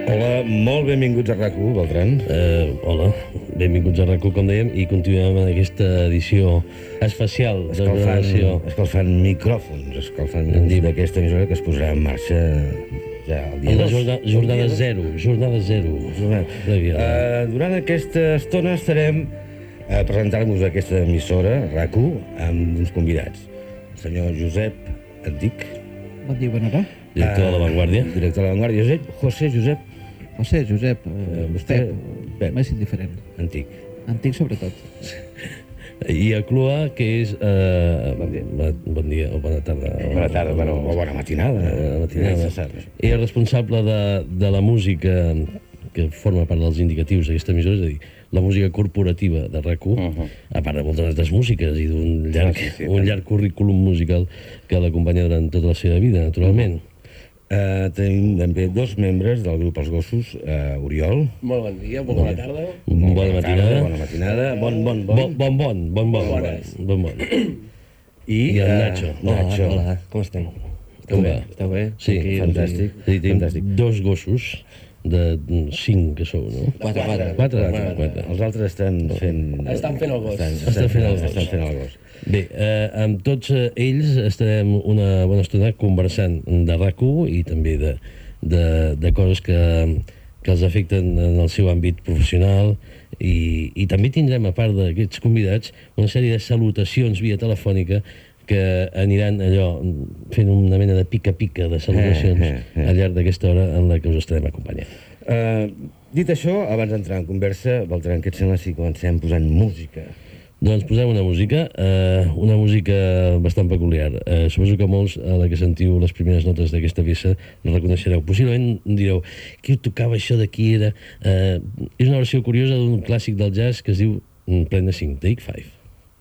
Hola, molt benvinguts a RAC1, Beltran. Hola, benvinguts a RAC1, com dèiem, i continuem amb aquesta edició especial de programació. Escalfant micròfons, escalfant d'aquesta emissora que es posarà en marxa ja el dia 2. Jornada zero. Durant aquesta estona estarem presentant-vos aquesta emissora, RAC1, amb uns convidats. El senyor Josep Antic. Bon dia, bona hora. Director de La Vanguardia. Director de La Vanguardia. Josep. Vostè, Pep. més indiferent. Antic. Antic, sobretot. I a Clua, que és... Bon dia. Bon dia o bona tarda. Bona tarda, o bona matinada. I el responsable de la música que forma part dels indicatius d'aquesta emissora, és a dir, la música corporativa de RAC1, a part de moltes altres músiques i d'un llarg currículum musical que l'acompanya durant tota la seva vida, naturalment. Tenim també dos membres del grup Els Gossos, Oriol. Molt bon dia, bona tarda. Bona matinada. Bon. I el Nacho. Hola, com estem? Com va? Esteu bé? Sí, fantàstic. Tenim dos gossos de 5 que sou, no? 4. Els altres estan fent... Estan fent el gos. Estan fent el gos. Bé, amb tots ells estarem una bona estona conversant de RAC1 i també de coses que els afecten en el seu àmbit professional i també tindrem, a part d'aquests convidats, una sèrie de salutacions via telefònica que aniran allò fent una mena de pica-pica de salutacions al llarg d'aquesta hora en la que us estarem acompanyant. Dit això, abans d'entrar en conversa, Beltran, què et sembla si comencem posant música? Doncs posem una música bastant peculiar. Suposo que molts, a la que sentiu les primeres notes d'aquesta peça, la reconeixereu. Possiblement direu, qui tocava això d'aquí era... És una versió curiosa d'un clàssic del jazz que es diu Plena 5, Take 5.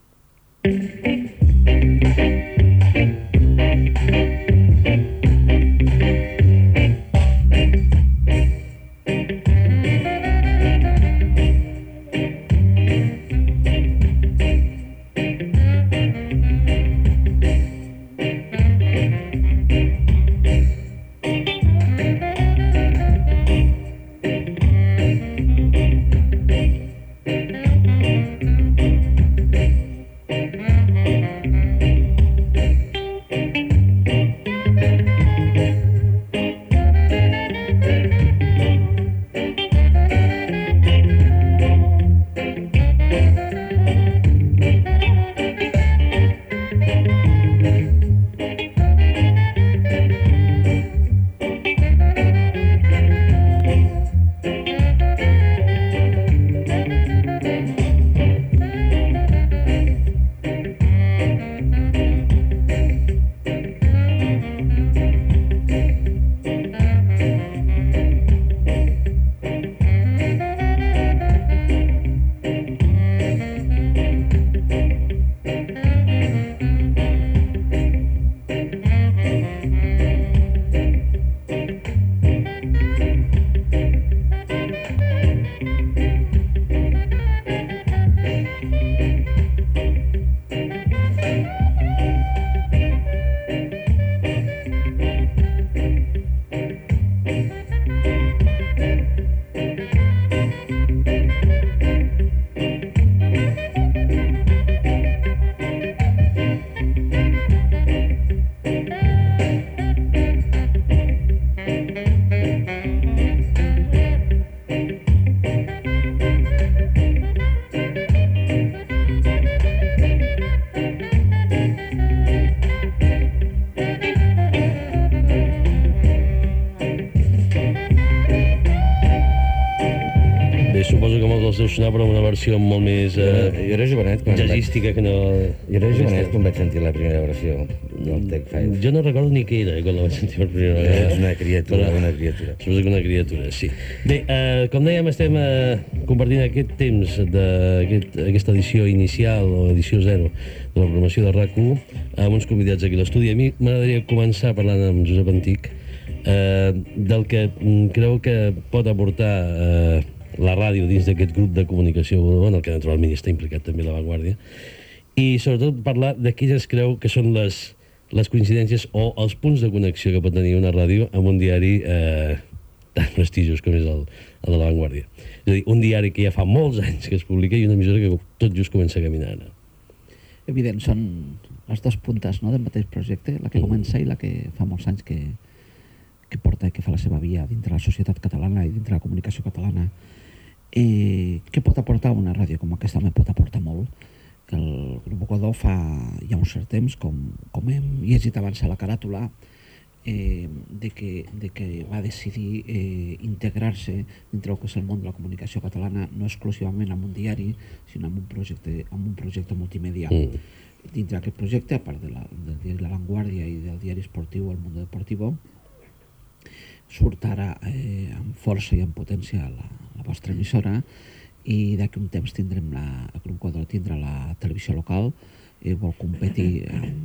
Deu sonar per una versió molt més Jo era jovenet jazzística que no... Jo era jovenet quan vaig sentir la primera versió del Take 5. Jo no recordo ni què era quan la vaig sentir per primera vegada. És una criatura. Suposo que una criatura, sí. Bé, com dèiem, estem compartint aquest temps d'aquesta edició inicial o edició 0 de la programació de RAC1 amb uns convidats aquí a l'estudi. A mi m'agradaria començar parlant amb Josep Antic del que creu que pot aportar la ràdio dins d'aquest grup de comunicació en el que naturalment està implicat també La Vanguardia, i sobretot parlar de quines creu que són les coincidències o els punts de connexió que pot tenir una ràdio amb un diari tan prestigiós com és el de La Vanguardia. És a dir, un diari que ja fa molts anys que es publica i una emissora que tot just comença a caminar ara. Evident, són les dues puntes, no?, del mateix projecte, la que comença i la que fa molts anys que porta i que fa la seva via dintre la societat catalana i dintre la comunicació catalana. Què pot aportar una ràdio com aquesta? Me pot aportar molt. El Grup Godó fa ja un cert temps, com hem llegit abans a la caràtula, de que va decidir integrar-se dintre el que és el món de la comunicació catalana, no exclusivament amb un diari, sinó amb un projecte multimèdia. Dintre d'aquest projecte, a part del diari La Vanguardia i del diari esportiu El Mundo Deportivo, surt ara amb força i amb potència la vostra emissora, i d'aquí un temps tindrem el Grup Godó tindrà la televisió local, vol competir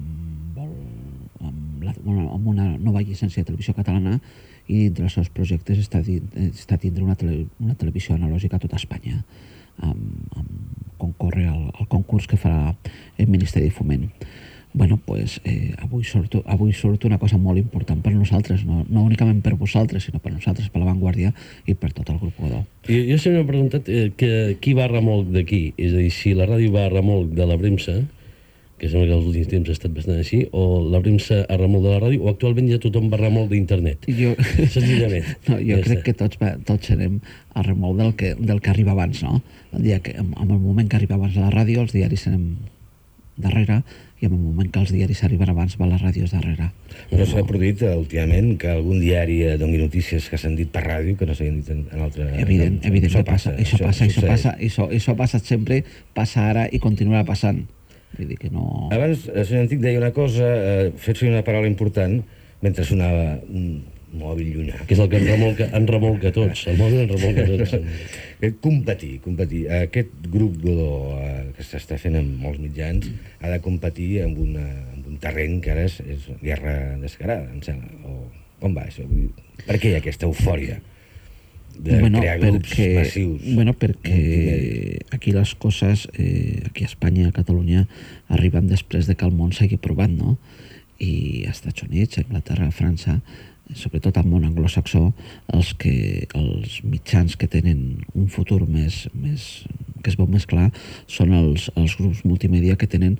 amb una nova llicència de televisió catalana, i dintre dels seus projectes està tindre una televisió analògica a tota Espanya, concórrer al concurs que farà el Ministeri de Foment. Bueno, pues, avui surt una cosa molt important per nosaltres, no únicament per vosaltres, sinó per nosaltres, per La Vanguardia i per tot el Grup Godó. Jo sempre m'he preguntat qui va a remolc d'aquí, és a dir, si la ràdio va a remolc de la premsa, que sembla que els últims temps ha estat bastant així, o la premsa a remolc de la ràdio, o actualment ja tothom va a remolc d'internet. Senzillament. No, jo crec que tots serem a remolc del que arriba abans, no? En el moment que arriba abans a la ràdio, els diaris serem darrere, i en el moment que els diaris arriben abans va les ràdios darrere. Però s'ha produït últimament que algun diari doni notícies que s'han dit per ràdio que no s'han dit en altre... Evident que passa. Això passa sempre, passa ara i continuarà passant. Vull dir que no... Abans, el senyor Antic deia una cosa, fet servir una paraula important, mentre sonava un mòbil llunyà. Que és el que en remolca tots. El mòbil en remolca tots. Competir. Aquest grup Godó que s'està fent en molts mitjans ha de competir amb un terreny que ara és guerra descarada, em sembla. Com va això? Per què hi ha aquesta eufòria de crear grups massius? Bueno, perquè aquí les coses, aquí a Espanya, a Catalunya, arriben després de que el món s'hagi provat, no? I als Estats Units, a Anglaterra, a França, sobretot al món anglosaxó, els mitjans que tenen un futur que es veu més clar són els grups multimèdia que tenen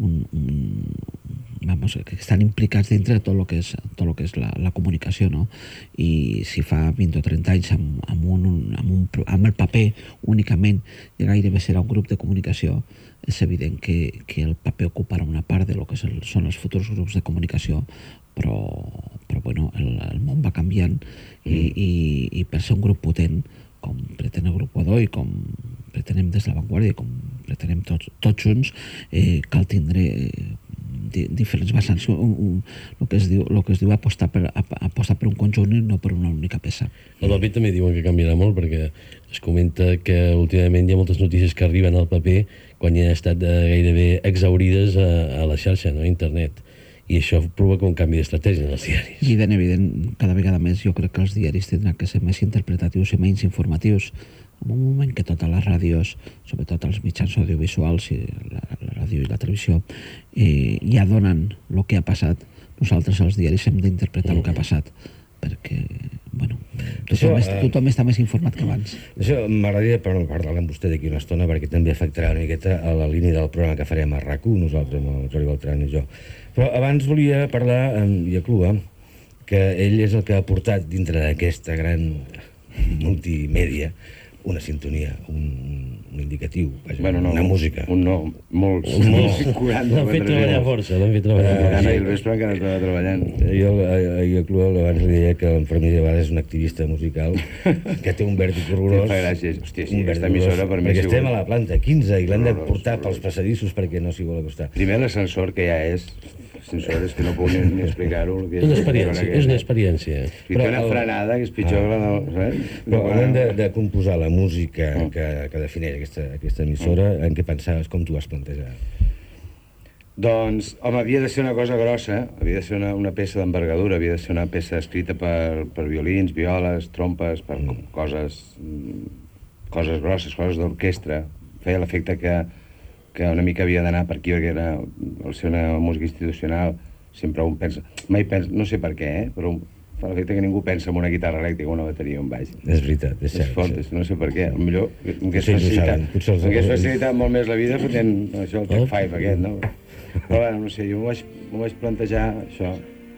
que estan implicats dintre de tot el que és la comunicació, no? I si fa 20 o 30 anys amb el paper únicament i gairebé serà un grup de comunicació, és evident que el paper ocuparà una part de lo que són els futurs grups de comunicació, però bueno, el món va canviant i per ser un grup potent com pretén el Grup Godó i com pretenem des de La Vanguardia i com pretenem tots junts, cal tindre diferents vessants, el que es diu apostar per un conjunt i no per una única peça. El paper també diuen que canviarà molt, perquè es comenta que últimament hi ha moltes notícies que arriben al paper quan ja han estat gairebé exaurides a la xarxa, no? A internet. I això provoca un canvi d'estratègia en els diaris. Evident, cada vegada més jo crec que els diaris tindran que ser més interpretatius i menys informatius. En un moment que totes les ràdios, sobretot els mitjans audiovisuals i la ràdio i la televisió, ja donen el que ha passat, nosaltres els diaris hem d'interpretar el que ha passat, perquè, bueno, tothom està més informat que abans. Això m'agradaria parlar amb vostè d'aquí una estona, perquè també afectarà una miqueta a la línia del programa que farem a RAC1, nosaltres, amb el Jordi Beltran i jo. Però abans volia parlar amb Iaclua, que ell és el que ha portat dintre d'aquesta gran multimèdia una sintonia, un indicatiu, una música. Molts. 40. L'han fet treballar força, l'han fet treballar força. Ahir al vespre encara estava treballant. Jo a Iaclua abans li deia que per mi de vegades és un activista musical que té un vèrtic horrorós. Fa gràcia. Hòstia, sí, aquesta emissora per mi... Perquè estem a la planta 15 i l'han de portar pels passadissos perquè no s'hi vol acostar. Primer l'ascensor que ja és... Ascensores que no puc ni explicar-ho. És una experiència. I té una frenada que és pitjor que la del... Però parlant de composar la música que defineix aquesta emissora, en què pensaves, com t'ho vas plantejar? Doncs, home, havia de ser una cosa grossa, havia de ser una peça d'envergadura, havia de ser una peça escrita per violins, violes, trompes, per coses grosses, coses d'orquestra. Feia l'efecte que una mica havia d'anar per aquí, perquè al ser una música institucional sempre un pensa... Mai pensa, no sé per què, però fa l'efecte que ningú pensa en una guitarra elèctrica o una bateria o un baix. És veritat, és És cert. fort, no sé per què. Potser Potser ells ho saben, potser els- m'hagués facilitat molt més la vida fotent això, el Tech 5 aquest, no? Però bueno, no sé, jo m'ho vaig plantejar, això.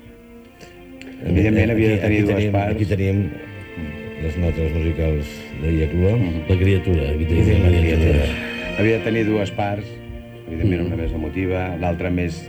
Evidentment havia de tenir dues parts. Aquí teníem les notes musicals d'Illa Clua. La criatura. Aquí tenim la criatura. Havia de tenir dues parts, evidentment una més emotiva, l'altra més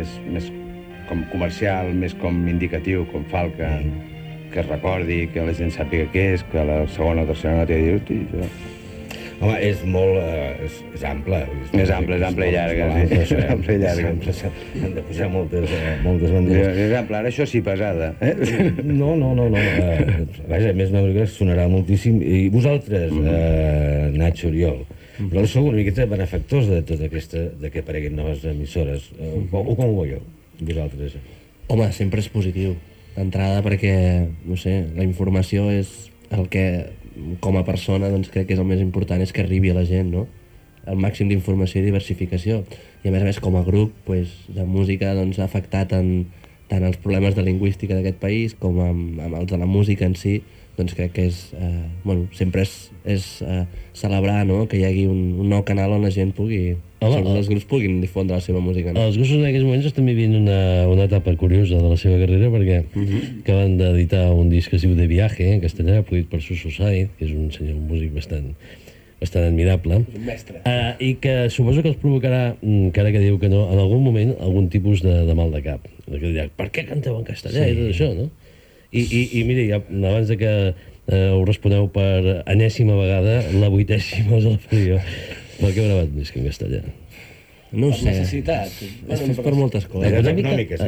com comercial, més com indicatiu, com fa el que es recordi, que la gent sàpiga què és, que la segona o tercera nota dir, hosti, això... Home, és molt... és ample. És ample i llarga, sí. És ample i llarga. Han de posar moltes banderes. És ample, ara això sí, pesada. No. Vaja, a més, una mica sonarà moltíssim. I vosaltres, Nacho, Oriol, però sou una miqueta benefactors de tot aquesta, de que apareguin noves emissores. O com ho veieu, vosaltres? Home, sempre és positiu, d'entrada, perquè, no sé, la informació és el que, com a persona, doncs crec que és el més important, és que arribi a la gent, no? El màxim d'informació i diversificació. I a més, com a grup, doncs, de música doncs, ha afectat tant els problemes de lingüística d'aquest país com amb els de la música en si. Doncs crec que és, sempre és celebrar, no?, que hi hagi un nou canal on la gent pugui, els grups puguin difondre la seva música. No? Els gossos en aquests moments estan vivint una etapa curiosa de la seva carrera perquè acaben d'editar un disc que es diu De Viaje, en castellà, produït per Suso Saiz, que és un senyor músic bastant admirable. Un mestre. I que suposo que els provocarà, encara que diu que no, en algun moment, algun tipus de mal de cap. Que dirà, per què canteu en castellà i tot això, no? I mira, ja, abans de que ho responeu per enèsima vegada, la 8ª us la faria. Per què heu gravat un disc en castellà? No ho sé. Necessitat. És per moltes coses. Econòmiques.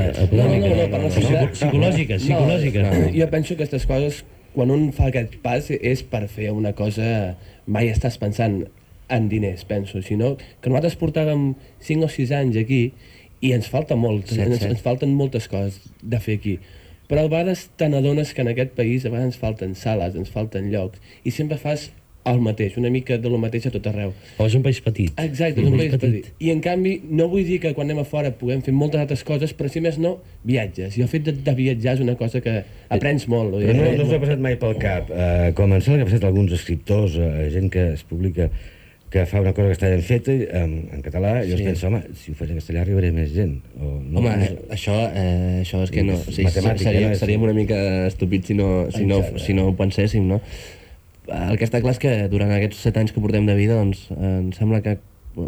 per necessitat. Psicològiques. No, jo penso que aquestes coses, quan un fa aquest pas, és per fer una cosa... Mai estàs pensant en diners, penso, sinó que nosaltres portàvem 5 o 6 anys aquí i ens falta molt, ens falten moltes coses de fer aquí. Però a vegades te n'adones que en aquest país a vegades ens falten sales, ens falten llocs, i sempre fas el mateix, una mica de lo mateix a tot arreu. O és un país petit. Exacte, és un país petit. I en canvi, no vull dir que quan anem a fora puguem fer moltes altres coses, però si més no, viatges. I el fet de viatjar és una cosa que aprens molt. Però no us ha passat mai pel cap, com em sembla que ha passat alguns escriptors, gent que es publica, que fa una cosa que està ben feta en català, i llavors pensa, home, si ho faig en castellà arribaré més gent. Home, això és que no... Seríem una mica estúpids si no ho penséssim, no? El que està clar és que durant aquests 7 anys que portem de vida, doncs, em sembla que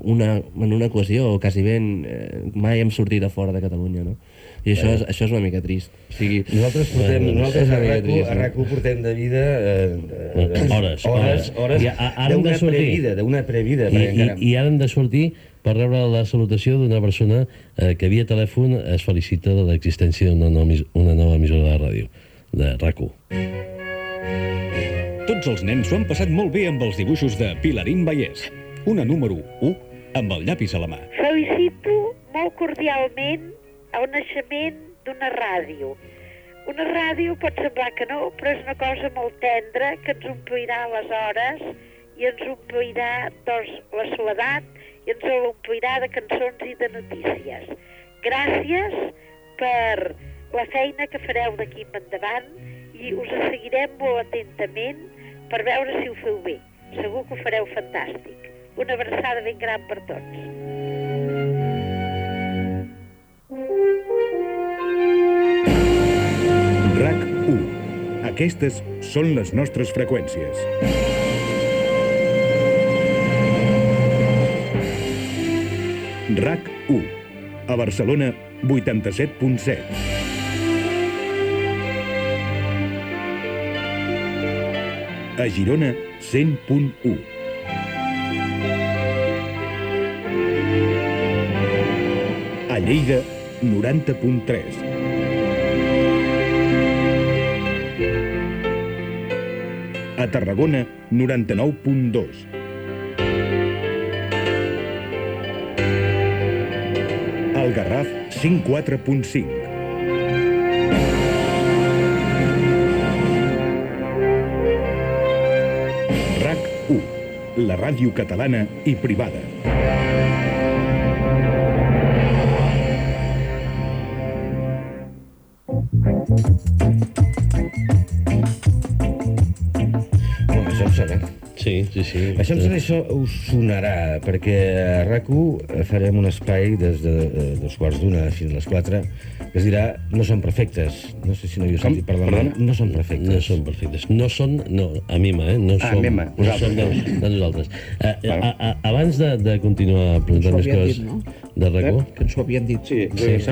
en una cohesió, o quasi ben, mai hem sortit a fora de Catalunya, no? I això és una mica trist. O sigui, nosaltres a RAC1 portem de vida hores d'una previda. I ara hem de sortir per rebre la salutació d'una persona que via telèfon es felicita de l'existència d'una nova emissora de ràdio, de RAC1. Tots els nens s'ho han passat molt bé amb els dibuixos de Pilarín Vallès. Una número 1 amb el llapis a la mà. Felicito molt cordialment el naixement d'una ràdio. Una ràdio pot semblar que no, però és una cosa molt tendra que ens omplirà les hores i ens omplirà la soledat i ens omplirà de cançons i de notícies. Gràcies per la feina que fareu d'aquí en endavant i us seguirem molt atentament per veure si ho feu bé. Segur que ho fareu fantàstic. Una abraçada ben gran per tots. RAC1. Aquestes són les nostres freqüències. RAC1. A Barcelona, 87.7. A Girona, 100.1. A Lleida, 90.3. A Tarragona, 99.2. Al Garraf, 104.5. RAC1, la ràdio catalana i privada. ara. Sí. Això em sembla que això us sonarà, perquè a RAC1 farem un espai des de 2:15 fins a les 4, que es dirà No són perfectes. No sé si no havíeu sentit parlar mai. No són perfectes. No són perfectes. No són, no, a Mima, no som... Mima, no som de nosaltres. Abans de continuar presentant més coses de RAC1... Que ens ho havien dit. Sí, ens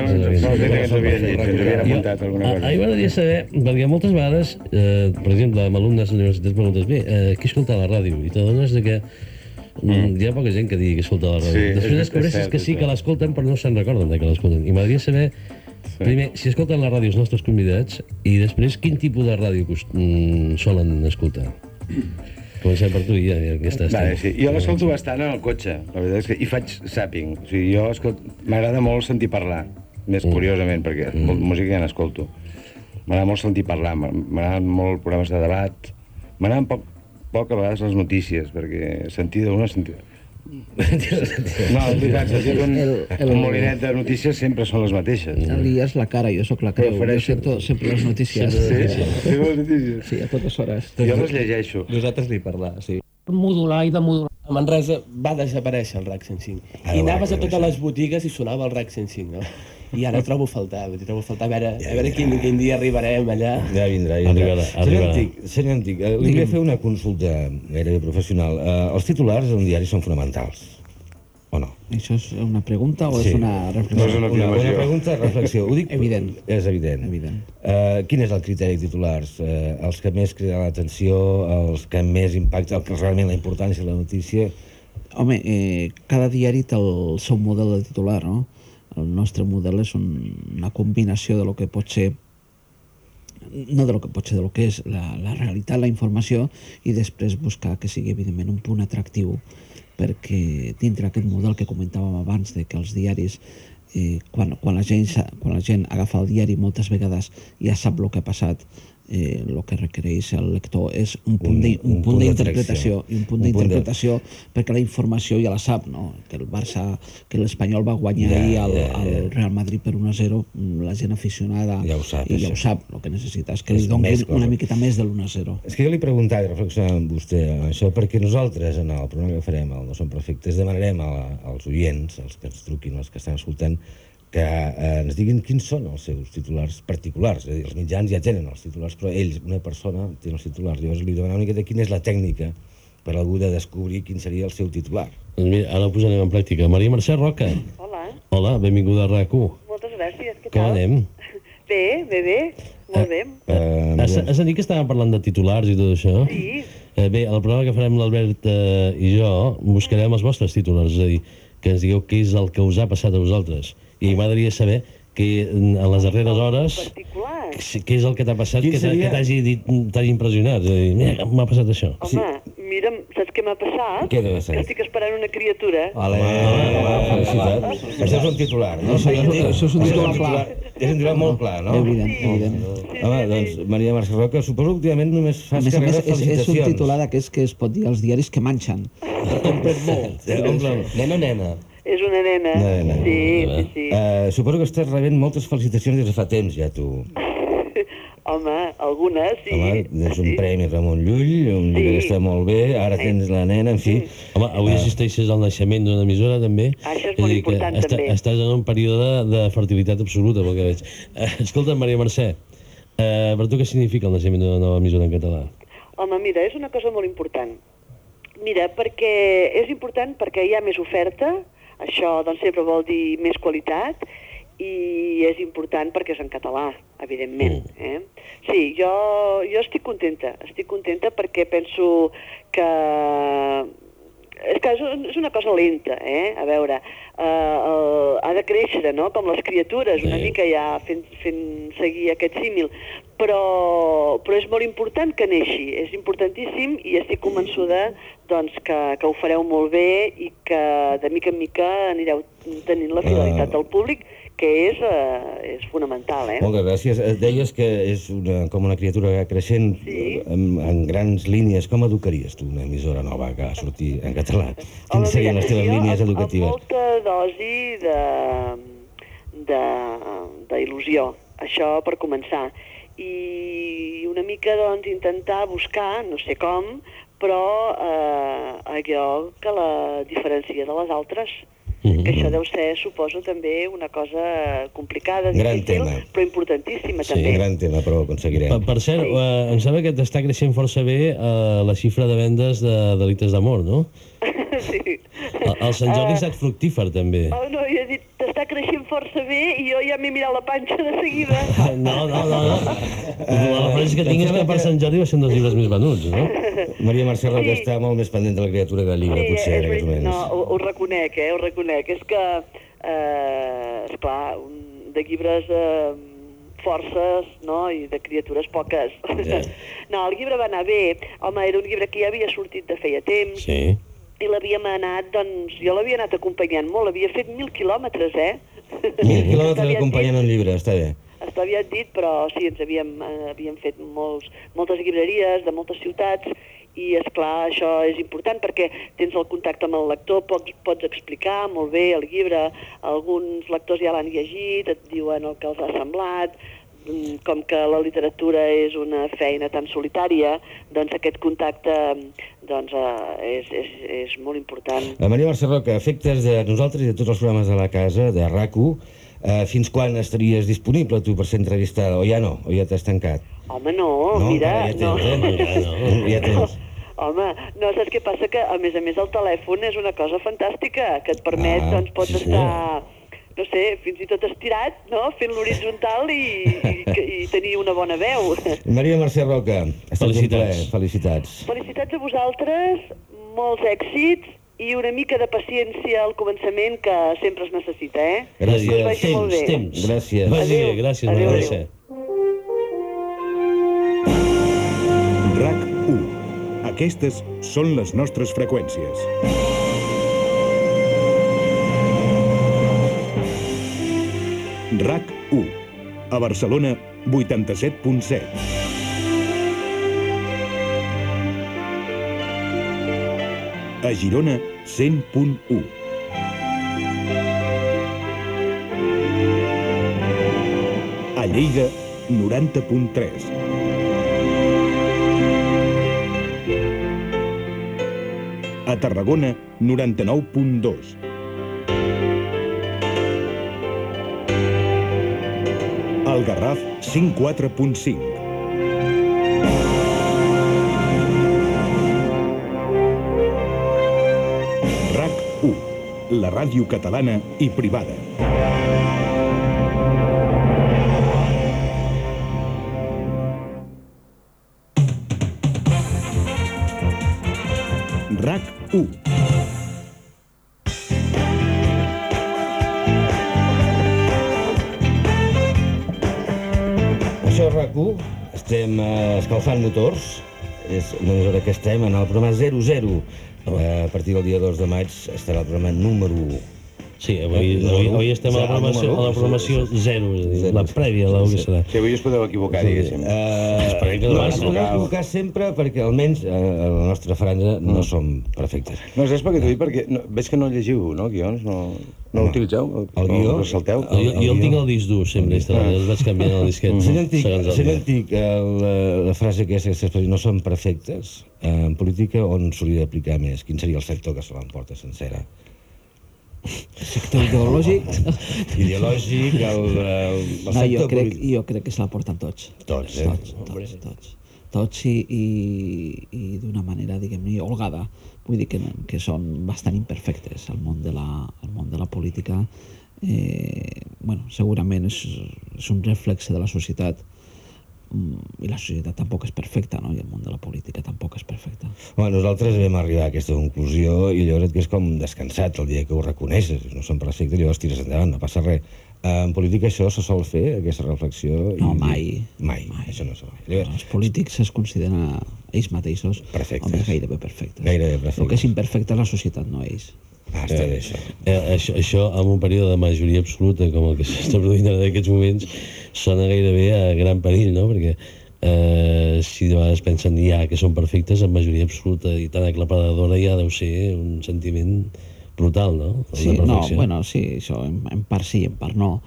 havien apuntat alguna cosa. A mi m'agradaria saber, perquè moltes vegades, per exemple, amb alumnes d'universitats preguntes, bé, qui escolta la ràdio? I t'adones que hi ha poca gent que digui que escolta la ràdio. Després descobreixes que sí que l'escolten, però no se'n recorden que l'escolten. I m'agradaria saber, primer, si escolten la ràdio els nostres convidats, i després, quin tipus de ràdio solen escoltar. Comencem per tu i ja aquesta Vale, sí. Jo l'escolto bastant en el cotxe, la veritat és que hi faig zapping. O sigui, m'agrada molt sentir parlar, més curiosament, perquè música ja n'escolto. M'agrada molt sentir parlar, m'agraden molt programes de debat, m'agraden poc a vegades les notícies, perquè sentir d'una... No, és veritat, sentir un molinet de notícies sempre són les mateixes. Elias la cara, jo sóc la creu. Jo sento sempre les notícies. Sí? Sento les notícies? Sí, a totes hores. Jo les llegeixo. Nosaltres ni parlar, sí. Modular i de modular. A Manresa va desaparèixer el RAC 105. I anaves a totes les botigues i sonava el RAC 105, no? I ara trobo a faltar, a veure quin dia arribarem allà. Ja vindrà. Senyor Antic, li volia fer una consulta gairebé professional. Els titulars d'un diari són fonamentals, o no? Això és una pregunta o és una reflexió? No és una afirmació. Una pregunta, reflexió. Ho dic... Evident. És evident. Quin és el criteri de titulars? Els que més criden l'atenció, els que més impacten, el que realment la importància de la notícia? Home, cada diari té el seu model de titular, no? El nostre model és una combinació de lo que pot ser, no de lo que pot ser, de lo que és la realitat, la informació, i després buscar que sigui, evidentment, un punt atractiu, perquè dintre aquest model que comentàvem abans, de que els diaris, quan la gent agafa el diari, moltes vegades ja sap el que ha passat, el que requereix el lector és un punt d'interpretació, i un punt d'interpretació perquè la informació ja la sap, no? Que el Barça, que l'Espanyol va guanyar ahir al Real Madrid per 1-0, la gent aficionada ja ho sap, el que necessita és que li donin una miqueta més de l'1-0. És que jo li preguntava i reflexionava amb vostè això, perquè nosaltres en el programa que farem, el No Som Perfectes, demanarem als oients, els que ens truquin, els que estan escoltant, que ens diguin quins són els seus titulars particulars. És a dir, els mitjans ja tenen els titulars, però ells, una persona, té els titulars. Llavors li demanava una miqueta quina és la tècnica per algú de descobrir quin seria el seu titular. Doncs mira, ara ho posarem en pràctica. Maria Mercè Roca. Hola. Hola, benvinguda a RAC1. Moltes gràcies, què tal? Com anem? Bé, molt bé. Has dit que estàvem parlant de titulars i tot això? Sí. Bé, el programa que farem l'Albert i jo buscarem els vostres titulars, és a dir, que ens digueu què és el que us ha passat a vosaltres. I m'agradaria saber que en les darreres hores què és el que t'ha passat que t'hagi impressionat. És a dir, mira, m'ha passat això. Home, mira, saps què m'ha passat? Què t'ha passat? Que estic esperant una criatura. Felicitats. Això és un titular, no? Això és un titular clar. És un titular molt clar, no? Evident. Home, doncs, Maria Mercè Roca, suposo que últimament només fas A carreres més, felicitacions. és un titular d'aquests que es pot dir als diaris que manxen. Nena o nena? És una nena. Sí. Suposo que estàs rebent moltes felicitacions des de fa temps, ja, tu. Home, algunes, sí. Home, tens un premi Ramon Llull, un llibre que està molt bé, ara tens la nena, en fi. Home, avui assisteixes al naixement d'una emissora, també. Això és molt important, també. Estàs en un període de fertilitat absoluta, pel que veig. Escolta, Maria Mercè, per tu què significa el naixement d'una nova emissora en català? Home, mira, és una cosa molt important. Mira, és important perquè hi ha més oferta, això doncs sempre vol dir més qualitat, i és important perquè és en català, evidentment. Sí, jo estic contenta perquè penso que és una cosa lenta, a veure, ha de créixer, no?, com les criatures, una mica ja fent seguir aquest símil, però és molt important que neixi, és importantíssim, i estic convençuda doncs, que ho fareu molt bé i que de mica en mica anireu tenint la fidelitat del públic, que és fonamental, Moltes gràcies. Deies que és com una criatura creixent en grans línies. Com educaries tu una emissora nova que va sortir en català? Quines serien les teves línies educatives? Amb molta dosi d'il·lusió, això per començar. I una mica, doncs, intentar buscar, no sé com, però allò que la diferencia de les altres, que això deu ser, suposo, també una cosa complicada, Gran difícil, tema. però importantíssima, Sí, també. gran tema, però ho aconseguirem. Per cert, em sembla que està creixent força bé la xifra de vendes de delictes d'amor, no? Sí. El Sant Jordi ha estat fructífer, també. Oh, no, jo he dit, t'està creixent força bé i jo ja m'he mirat la panxa de seguida. No. La referència que tinc és que per Sant Jordi va ser un dels llibres més venuts, no? Maria Mercè Roca Sí. està molt més pendent de la criatura que del llibre, potser, en aquests moments. No, ho reconec, ho reconec. És que, esclar, de llibres forces, no?, i de criatures poques. Ja. No, el llibre va anar bé. Home, era un llibre que ja havia sortit de feia temps. Sí. I l'havíem anat, doncs, jo l'havia anat acompanyant molt, havia fet 1.000 quilòmetres, 1.000 quilòmetres acompanyant un llibre, està bé. Està aviat dit, però sí, ens havíem fet moltes llibreries de moltes ciutats i, esclar, això és important perquè tens el contacte amb el lector, pots explicar molt bé el llibre, alguns lectors ja l'han llegit, et diuen el que els ha semblat, com que la literatura és una feina tan solitària, doncs aquest contacte doncs, és molt important. Maria Mercè Roca, efectes de nosaltres i de tots els programes de la casa, de RAC1, fins quan estaries disponible tu per ser entrevistada? O ja no? O ja t'has tancat? Home, no, mira... Ja tens, ja tens. Home, no, saps què passa? Que, a més, el telèfon és una cosa fantàstica, que et permet, doncs, pots estar, no sé, fins i tot estirat, no?, fent l'horitzontal i tenir una bona veu. Maria Mercè Roca, felicitats. Felicitats. Felicitats a vosaltres, molts èxits i una mica de paciència al començament, que sempre es necessita, Gràcies. Que us vagi molt bé. Temps. Gràcies. Vagi bé, gràcies, Maria Mercè. RAC 1. Aquestes són les nostres freqüències. RAC 1. A Barcelona, 87.7. A Girona, 100.1. A Lleida, 90.3. A Tarragona, 99.2. Al Garraf, 104.5. RAC 1, la ràdio catalana i privada. RAC 1. Això és RAC1, estem escalfant motors, és doncs ara que estem en el programa 00. A partir del dia 2 de maig estarà el programa número 1. Sí, avui estem a la programació 0, la prèvia, la que serà. Si avui us podeu equivocar, diguéssim. Esperem que No, demà ens podem equivocar sempre perquè almenys a la nostra franja no som perfectes. No, saps per què t'ho dic? Perquè veig que no llegiu, no, guions? No utilitzeu? El guió? No salteu? Jo el tinc al disc dur, sempre instal·lat, els vaig canviant el disquet. Sent antic, la frase aquesta que s'expressa, no som perfectes, en política on s'hauria d'aplicar més? Quin seria el sector que se l'emporta sencera? Sector ideològic. Ideològic, el No, sector polític. jo crec que se la porten tots. Tots, Tots i d'una manera, diguem-ne, holgada. Vull dir que són bastant imperfectes al món de la política. Bueno, segurament és un reflexe de la societat, i la societat tampoc és perfecta, no? I el món de la política tampoc és perfecta. Bueno, nosaltres vam arribar a aquesta conclusió i llavors et quedes com descansat el dia que ho reconeixes, no som perfectes, llavors tires endavant, no passa res. En política això se sol fer, aquesta reflexió? No, mai. Mai, això no se fa. Els polítics es consideren ells mateixos homes gairebé perfectes. Gairebé perfectes. El que és imperfecte és la societat, no ells. Està bé, això. Això, en un període de majoria absoluta, com el que s'està produint en aquests moments, sona gairebé a gran perill, no? Perquè si de vegades pensen ja que són perfectes, en majoria absoluta i tan aclaparadora ja deu ser un sentiment brutal, no? Sí, no, bueno, sí, això en part sí, en part no.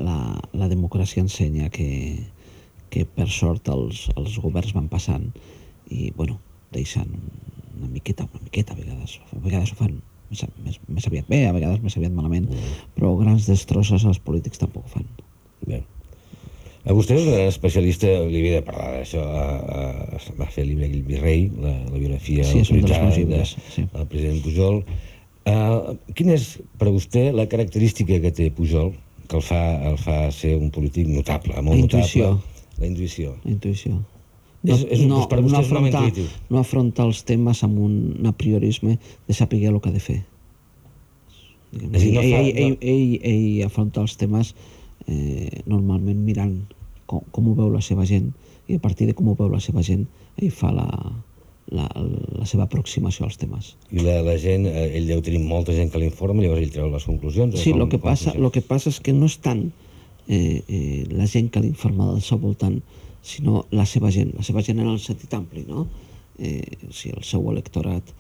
La democràcia ensenya que per sort els governs van passant i bueno, deixen una miqueta, a vegades ho fan més aviat bé, a vegades més aviat malament, però grans destrosses els polítics tampoc ho fan. Bé. A vostè és un gran especialista, li havia de parlar d'això, va fer el llibre El Virrei, la biografia autoritzada del president Pujol. Quina és per a vostè la característica que té Pujol que el fa ser un polític notable, molt notable? La intuïció. La intuïció. No afronta els temes amb un apriorisme de saber el que ha de fer. Ell afronta els temes normalment mirant com ho veu la seva gent, i a partir de com ho veu la seva gent ell fa la seva aproximació als temes. I la gent, ell deu tenir molta gent que l'informa, llavors ell treu les conclusions? Sí, el que passa és que no és tant la gent que l'informa del seu voltant, sinó la seva gent en el sentit ampli, no? Si el seu electorat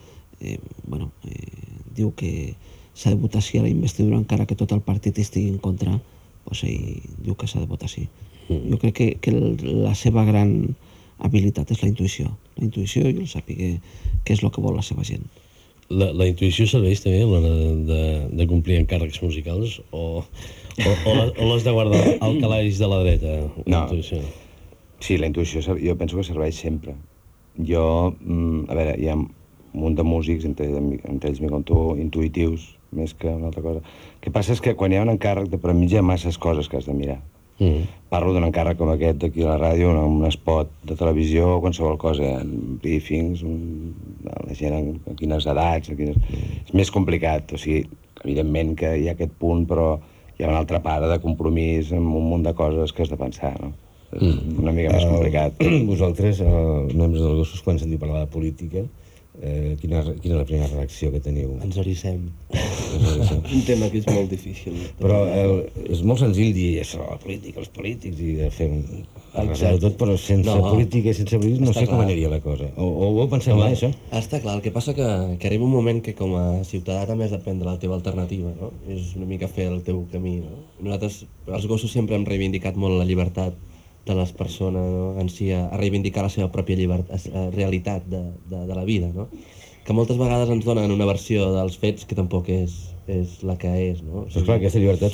diu que s'ha de votar sí a la investidura encara que tot el partit estigui en contra, doncs ell diu que s'ha de votar sí. Jo crec que la seva gran habilitat és la intuïció i el saber què és el que vol la seva gent. La intuïció serveix també a l'hora de complir encàrrecs musicals o l'has de guardar al calaix de la dreta? No. Sí, la intuïció jo penso que serveix sempre. Jo, a veure, hi ha un munt de músics, entre ells m'hi compto intuïtius, més que una altra cosa. El que passa és que quan hi ha un encàrrec de per mig hi ha masses coses que has de mirar. Parlo d'un encàrrec com aquest d'aquí a la ràdio, un spot de televisió o qualsevol cosa, briefings, la gent a quines edats, és més complicat. O sigui, evidentment que hi ha aquest punt, però hi ha una altra part de compromís amb un munt de coses que has de pensar, no? És una mica més complicat. Vosaltres, membres dels Gossos, quan sentiu parlar de política, quina és la primera reacció que teniu? Ens orissem. Un tema que és molt difícil. Però és molt senzill dir això, la política, els polítics, i de fer tot, però sense política i sense polítics no sé com aniria la cosa. O ho penseu mai, això? Està clar, el que passa que arriba un moment que com a ciutadà també has de prendre la teva alternativa, no? És una mica fer el teu camí, no? Nosaltres, els Gossos, sempre hem reivindicat molt la llibertat de les persones, no? En si a reivindicar la seva pròpia realitat de la vida, no? Que moltes vegades ens donen una versió dels fets que tampoc és la que és, no? Però clar, aquesta llibertat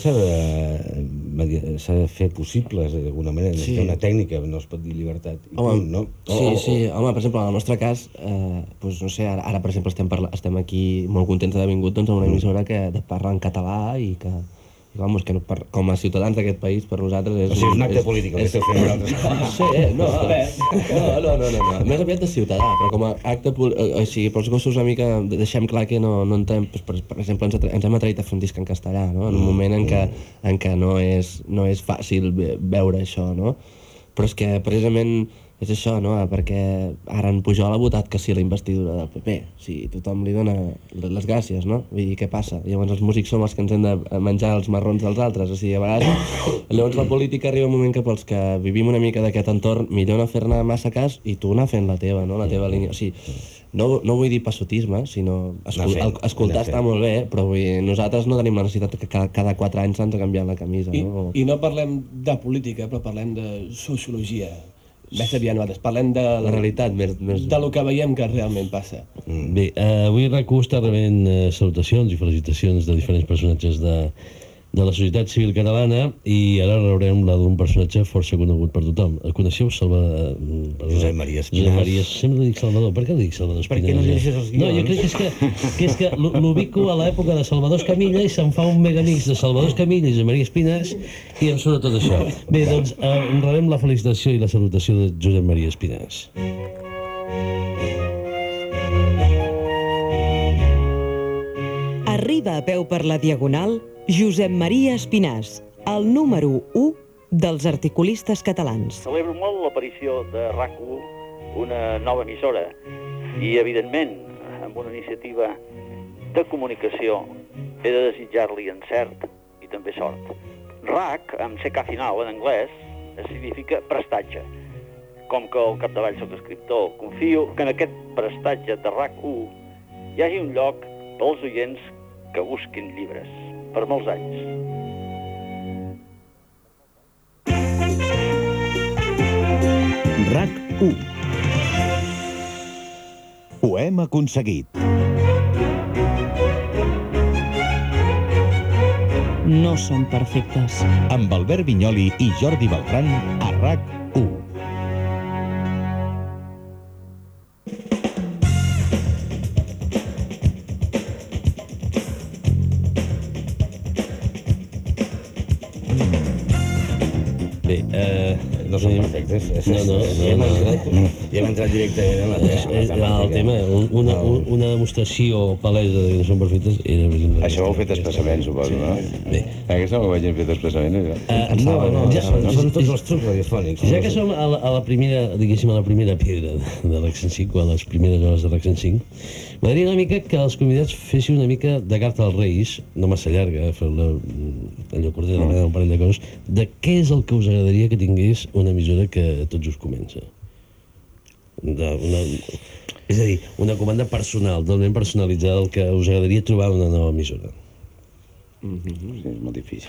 s'ha de fer possible d'alguna manera, és una tècnica, no es pot dir llibertat i punt, no? Sí, home, per exemple, en el nostre cas, no sé, ara per exemple estem aquí molt contents d'haver vingut a una emissora que parla en català i que vamos, que com a ciutadans d'aquest país, per nosaltres és... O sigui, és un acte polític, el que esteu fent vosaltres. Sí, no, més aviat de ciutadà, però com a acte polític, o sigui, pels Gossos una mica deixem clar que no entrem, per exemple, ens hem atrevit a fer un disc en castellà, no? En un moment en què no és fàcil veure això, no? Però és que precisament és això, no? Perquè ara en Pujol ha votat que sí a la investidura del PP. Sí, tothom li dona les gràcies, no? Vull dir, què passa? Llavors els músics som els que ens hem de menjar els marrons dels altres. O sigui, a vegades, llavors la política arriba un moment que pels que vivim una mica d'aquest entorn, millor no fer-ne massa cas i tu anar fent la teva, no? La teva línia. O sigui, no vull dir passotisme, sinó escoltar està molt bé, però vull dir, nosaltres no tenim la necessitat que cada 4 anys s'han de canviar la camisa, no? I no parlem de política, però parlem de sociologia. Més aviat nosaltres parlem de la realitat, de lo que veiem que realment passa. Bé, avui RAC1 està rebent salutacions i felicitacions de diferents personatges de la societat civil catalana i ara rebrem la d'un personatge força conegut per tothom. El coneixeu? Josep Maria Espinàs. Sempre dic Salvador. Per què dic Salvador Espinàs? Per què no llegeixes els guions? No, jo crec que és que l'ubico a l'època de Salvador Escamilla i se'n fa un megamix de Salvador Escamilla i Josep Maria Espinàs i em surt tot això. Bé, doncs rebem la felicitació i la salutació de Josep Maria Espinàs. Arriba a peu per la Diagonal Josep Maria Espinàs, el número 1 dels articulistes catalans. Celebro molt l'aparició de RAC1, una nova emissora, i evidentment, amb una iniciativa de comunicació, he de desitjar-li encert i també sort. RAC, amb CK final en anglès, significa prestatge. Com que al capdavall soc escriptor, confio que en aquest prestatge de RAC1 hi hagi un lloc pels oients que busquin llibres. Per molts anys. RAC1 Ho hem aconseguit. No som perfectes. Amb Albert Vinyoli i Jordi Beltran a RAC1. Bé, no som perfectes. No. Ja hem entrat directament a el tema, una demostració palesa de que no som perfectes era... Això ho heu fet expressament, suposo, no? Bé. Aquesta no ho vaig fer expressament, No, són tots els trucs radiofònics. Ja que som a la primera, diguéssim, a la primera pedra de l'Accent 5, o a les primeres hores de l'Accent 5, m'agradaria una mica que els convidats fessin una mica de carta als Reis, no massa llarga, fer-la allò curtet, un parell de coses, de què és el que us agradaria que tingués una emissora que a tots us comença. És a dir, una comanda personal, totalment personalitzada, el que us agradaria trobar una nova emissora. Sí, és molt difícil.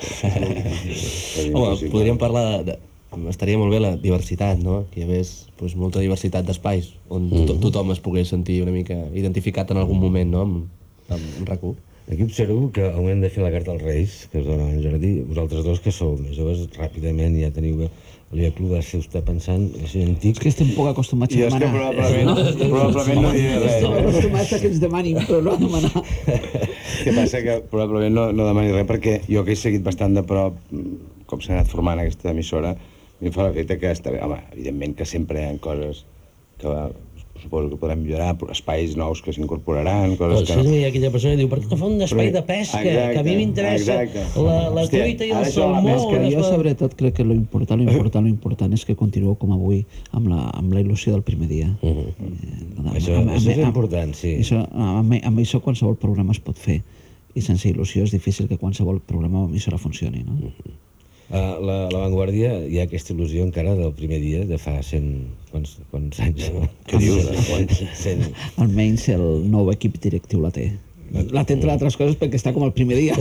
Home, podríem parlar de... Estaria molt bé la diversitat, no? Que hi hagués molta diversitat d'espais on tothom es pogués sentir una mica identificat en algun moment, no? Amb RAC1. Aquí observo que al moment de fer la carta als Reis, que us dona en Jordi, vosaltres dos que sou més joves, ràpidament ja teniu el club de ser vostè pensant, és antic... És que estem poc acostumats a demanar. Jo és que probablement no diré res. Estem acostumats a que ens demanin, però no a demanar. El que passa que probablement no demani res, perquè jo que he seguit bastant de prop com s'ha anat formant aquesta emissora, a mi em fa l'efecte que està bé. Home, evidentment que sempre hi ha coses que suposo que podrem millorar, espais nous que s'incorporaran, coses que no... Hi ha aquella persona que diu, per què no fa un espai de pesca? Que a mi m'interessa la truita i el salmó. Jo sobretot crec que l'important és que continueu com avui amb la il·lusió del primer dia. Això és important, sí. Amb això qualsevol programa es pot fer, i sense il·lusió és difícil que qualsevol programa o emissora funcioni, no? A La Vanguardia hi ha aquesta il·lusió encara del primer dia de fa 100... Quants anys? Què dius? Almenys el nou equip directiu la té. La té entre altres coses perquè està com el primer dia.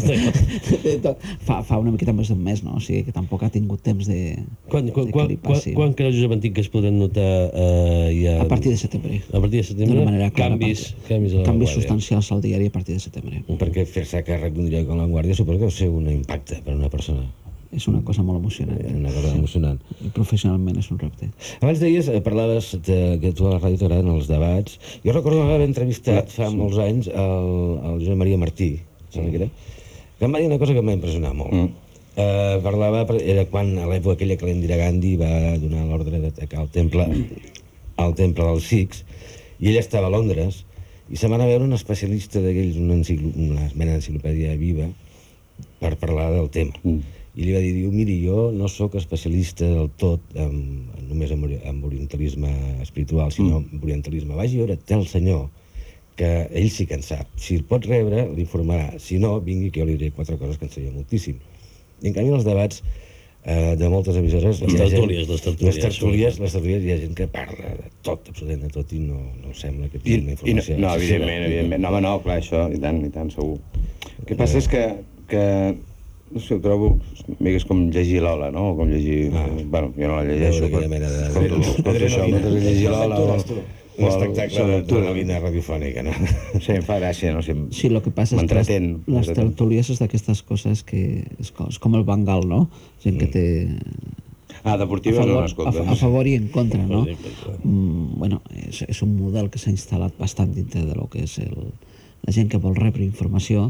Fa una miqueta més d'un mes, no? O sigui que tampoc ha tingut temps de que li passi. Quan creu Josep Antic que es podran notar ja... A partir de setembre. A partir de setembre? Canvis a La Vanguardia. Canvis substancials al diari a partir de setembre. Perquè fer-se càrrec d'un diari com La Vanguardia suposo que deu ser un impacte per una persona. És una cosa molt emocionant. Una cosa emocionant. I professionalment és un repte. Abans deies, parlaves que tu a la ràdio t'agraden els debats. Jo recordo haver entrevistat fa molts anys el Josep Maria Martí, que em va dir una cosa que em va impressionar molt. Parlava, era quan a l'època aquella que l'Indira Gandhi va donar l'ordre d'atacar el temple dels Sikhs, i ell estava a Londres, i se'n va anar a veure un especialista d'aquells, una mena d'enciclopèdia viva, per parlar del tema. I li va dir, miri, jo no sóc especialista del tot només en orientalisme espiritual, sinó en orientalisme. Vagi a veure, té el senyor, que ell sí que en sap. Si el pot rebre, l'informarà. Si no, vingui que jo li diré 4 coses que en sabia moltíssim. I en canvi, els debats de moltes emissores... Les tertúlies, hi ha gent que parla de tot, absolutament de tot, i no sembla que tingui una informació. No, evidentment. No, home, no, clar, això, i tant, segur. El que passa és que no sé, ho trobo és com llegir Lola, no? Com llegir... Bueno, jo no la llegeixo, però... Com això, mentre llegir Lola o... Un espectacle d'adrenalina radiofònica, no? Sí, em fa gràcia, no sé, sí, el que passa és que les tertúlies és d'aquestes coses que és com el Bengal, no? Gent que té... deportiva no n'escolta. A favor i en contra, no? Bueno, és un model que s'ha instal·lat bastant dintre de lo que és la gent que vol rebre informació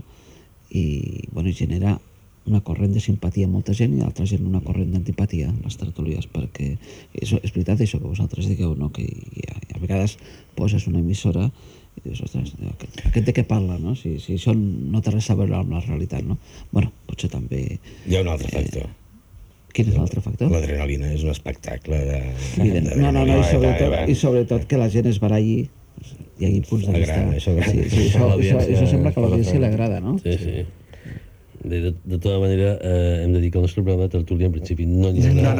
i, bueno, genera una corrent de simpatia a molta gent i a altra gent una corrent d'antipatia, les tertúlies, perquè és veritat això que vosaltres digueu, no? Que a vegades poses una emissora i dius, ostres, aquest de què parla, no? Si això no té res a veure amb la realitat, no? Bueno, potser també... Hi ha un altre factor. Quin és l'altre factor? L'adrenalina és un espectacle de... No, i sobretot que la gent es baralli, hi hagi punts de vista... Això sembla que a l'audiència li agrada, no? Sí. De tota manera, hem de dir que el nostre programa de tertúlia en principi no n'hi ha... No,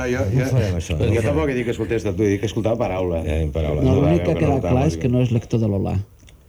jo tampoc he dit que escoltés tertúlia, he dit que escoltava paraula. No, l'únic que queda clar és que no és lector de l'Olà.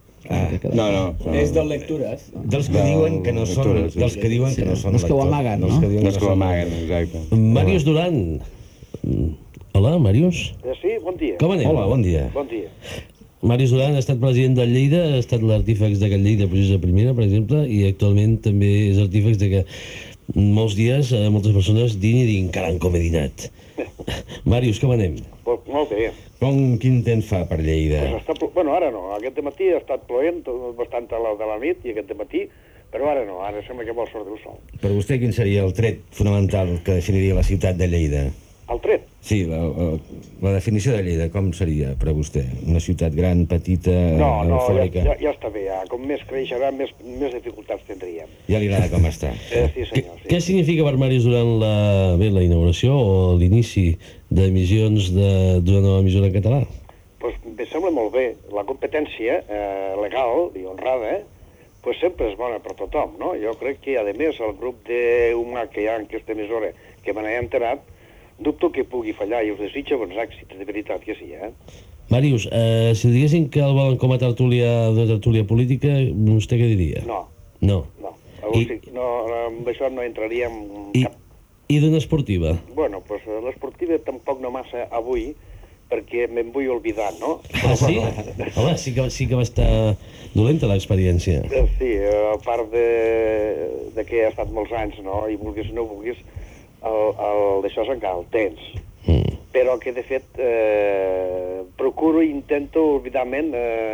No. És de lectures. Dels que diuen que no són lectors. Dels que ho amaguen, no? Dels que ho amaguen, exacte. Màrius Duran. Hola, Màrius. Sí, bon dia. Com anem? Hola, bon dia. Bon dia. Màrius Duran ha estat president de Lleida, ha estat l'artífex de Lleida Procés de Primera, per exemple, i actualment també és artífex de que molts dies moltes persones dinin caram com he dinat. Màrius, com anem? Molt bé. Quin temps fa per Lleida? Bueno, ara no. Aquest matí ha estat ploent bastant a la de la nit i aquest matí, però ara no. Ara sembla que vol sortir el sol. Per vostè quin seria el tret fonamental que definiria la ciutat de Lleida? El tret? Sí, la definició de Lleida, com seria per a vostè? Una ciutat gran, petita, eufòrica? No, ja està bé, ja. Com més creixerà, més dificultats tindríem. Ja li agrada com està. Sí, senyor, sí. Què significa per Màrius Duran la inauguració o l'inici d'emissions d'una nova emissora en català? Doncs em sembla molt bé. La competència legal i honrada pues sempre és bona per tothom, no? Jo crec que, a més, el grup d'humà que hi ha en aquesta emissora que me n'he enterat, dubto que pugui fallar i us desitjo bons èxits, de veritat que sí, Màrius, si diguessin que el volen com a d'una tertúlia política, vostè què diria? No. No? No. Amb això no entraríem cap... I d'una esportiva? Bueno, doncs l'esportiva tampoc no massa avui, perquè me'n vull oblidar, no? Ah, sí? Home, sí que va estar dolenta l'experiència. Sí, a part de que ha estat molts anys, no? I vulguis o no vulguis, d'això encara el tens. Però que, de fet, procuro i intento oblidar-me'n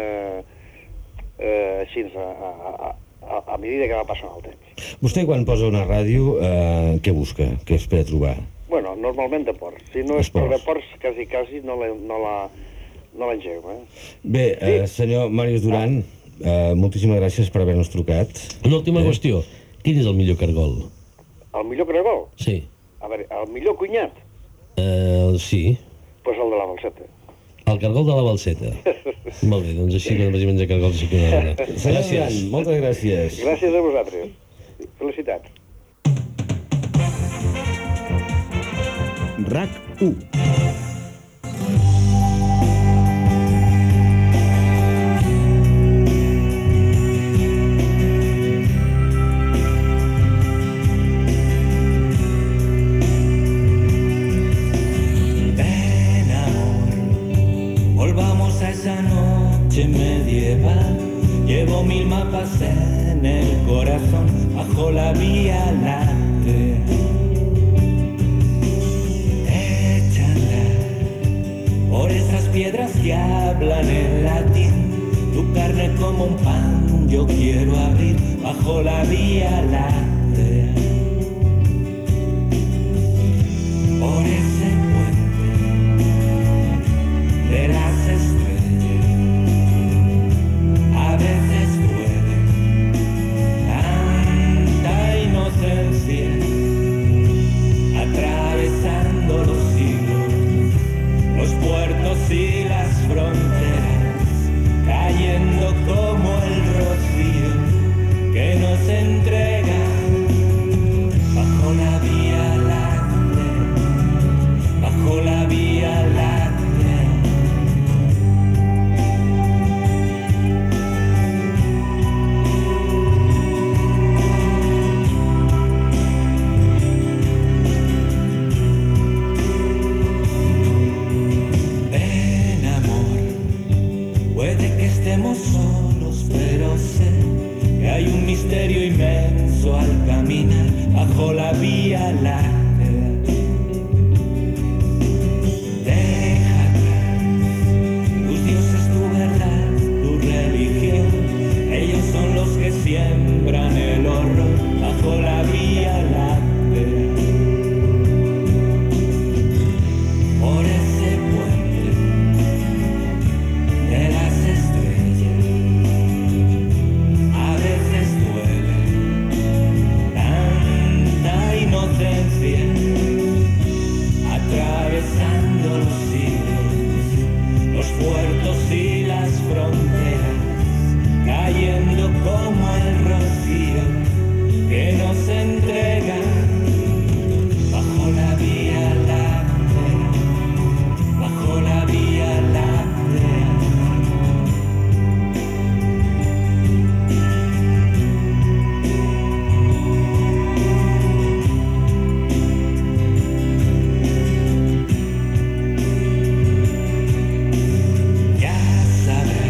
així, a mesura que va passant el temps. Vostè, quan posa una ràdio, què busca? Què espera trobar? Bueno, normalment deports. Si no és per deports, quasi no l'engego, Bé, senyor Màrius Duran, moltíssimes gràcies per haver-nos trucat. Una última qüestió. Quin és el millor cargol? El millor cargol? Sí. A veure, el millor cunyat? Sí. Doncs el de la Balseta. El cargol de la Balseta. Molt bé, doncs així que només hi menja cargol sí que ho ha de Gràcies. Moltes gràcies. Gràcies a vosaltres. Felicitats. RAC1. Medieval, llevo 1000 mapas en el corazón, bajo la Vía Láctea. Echa a andar por esas piedras que hablan en latín, tu carne como un pan yo quiero abrir, bajo la Vía Láctea. Por ese puente de las estrellas. A veces duele tanta inocencia, atravesando los siglos, los puertos y las fronteras, cayendo como el rocío que nos entrega bajo la Vía Láctea, bajo la Vía Láctea. Solos, pero sé que hay un misterio inmenso al caminar bajo la Vía Láctea. Deja atrás tus dioses, tu verdad, tu religión. Ellos son los que siembran el horror bajo la Vía Láctea. Por ese puente de las atravesando los siglos, los puertos y las fronteras, cayendo como el rocío que nos entrega bajo la Vía Láctea, bajo la Vía Láctea. Ya sabrás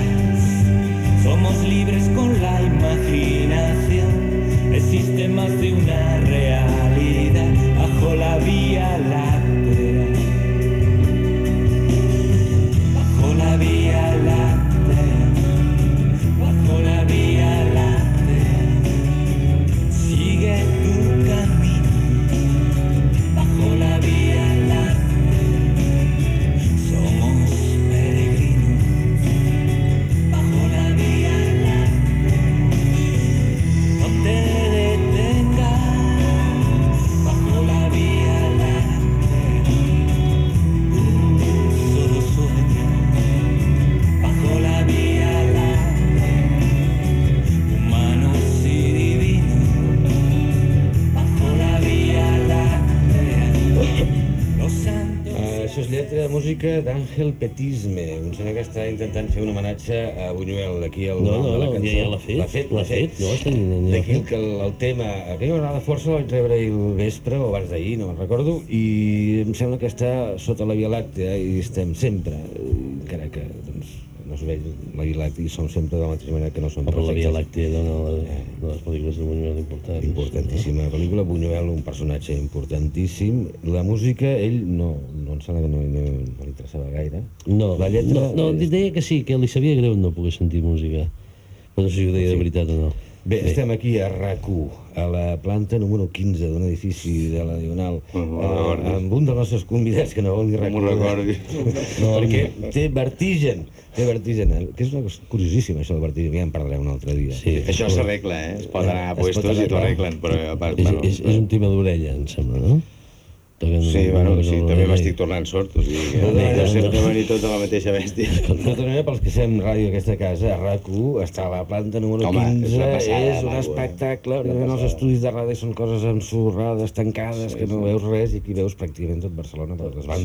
música d'Àngel Petisme, un senyor que està intentant fer un homenatge a Buñuel, aquí el nom de la cançó. Ja l'ha fet. D'aquí que el tema, a primera vegada força el vaig rebre ahir el vespre, o abans d'ahir, no me'n recordo, i em sembla que està sota la Via Làctea i estem sempre, encara que doncs, no es vegi la Via Làctea i som sempre de la mateixa manera que no som perfectes. Però la Via Làctea dona de les pel·lícules de Buñuel importants. Importantíssima pel·lícula, Buñuel, un personatge importantíssim. La música, ell no em sembla que no li interessava gaire. No, la lletra... No, deia que sí, que li sabia greu no poder sentir música. Però no sé si ho deia de veritat o no. Bé, estem aquí a RAC1, a la planta número 15 d'un edifici de la Diagonal, amb un dels nostres convidats, que no vol dir RAC1. No m'ho recordi. Perquè té vertigen, que és una cosa curiosíssima, això del vertigen, ja en parlarem un altre dia. Això s'arregla, Es pot anar a puestos i t'ho arreglen, però a part... És un tema d'orella, em sembla, no? Sí, també m'estic tornant sort, o sigui, no sempre venir tot a la mateixa bèstia. De tota manera, pels que fem ràdio aquesta casa, RAC1 està a la planta número 15, és un espectacle, els estudis de ràdio són coses ensorrades, tancades, que no veus res, i aquí veus pràcticament tot Barcelona per les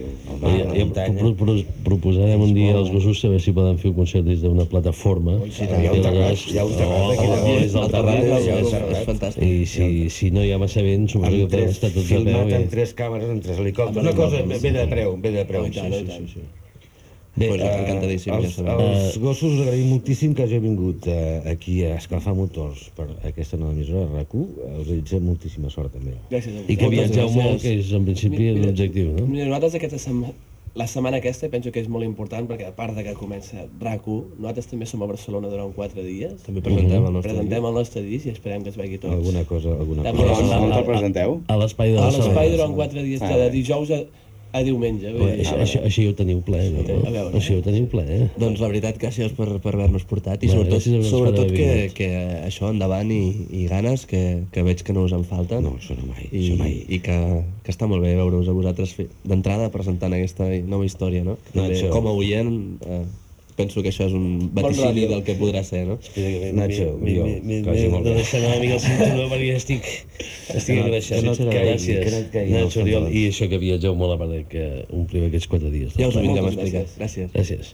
bandes. Proposarem un dia als gossos saber si poden fer un concert des d'una plataforma. Hi ha un terrat aquí, és el terrat, és fantàstic. I si no hi ha massa vent, suposo que poden estar tots a peu. Filmat amb 3 càmeres, amb 3 helicòpters, una cosa ve de preu. Sí. Bé, encantadíssim, ja sabem. Els gossos us agraïm moltíssim que hàgiu vingut aquí a escalfar motors per aquesta nova emissora RAC1. Us desitgem moltíssima sort, també. Gràcies a I que viatgeu molt, que és en principi l'objectiu, no? Nosaltres la setmana aquesta penso que és molt important perquè a part de que comença RAC1, nosaltres també som a Barcelona durant 4 dies. També presentem el nostre disc i esperem que es vegi tots. Alguna cosa. On el presenteu? A l'Espai de Barcelona. A l'Espai durant 4 dies, de dijous a diumenge. Així ho teniu ple, no? Així ho teniu ple, Doncs la veritat, gràcies per haver-nos portat i sobretot que això endavant i ganes, que veig que no us en falten. No, això no mai. I que està molt bé veure-us a vosaltres d'entrada presentant aquesta nova història, no? Com a oient, penso que això és un vaticini del que podrà ser, no? Nacho, m'he de deixar una mica el cinturó perquè estic engreixat. Gràcies, Nacho, Oriol, i això que viatgeu molt a part que ompliu aquests 4 dies. Ja us ho vindrem a explicar. Gràcies.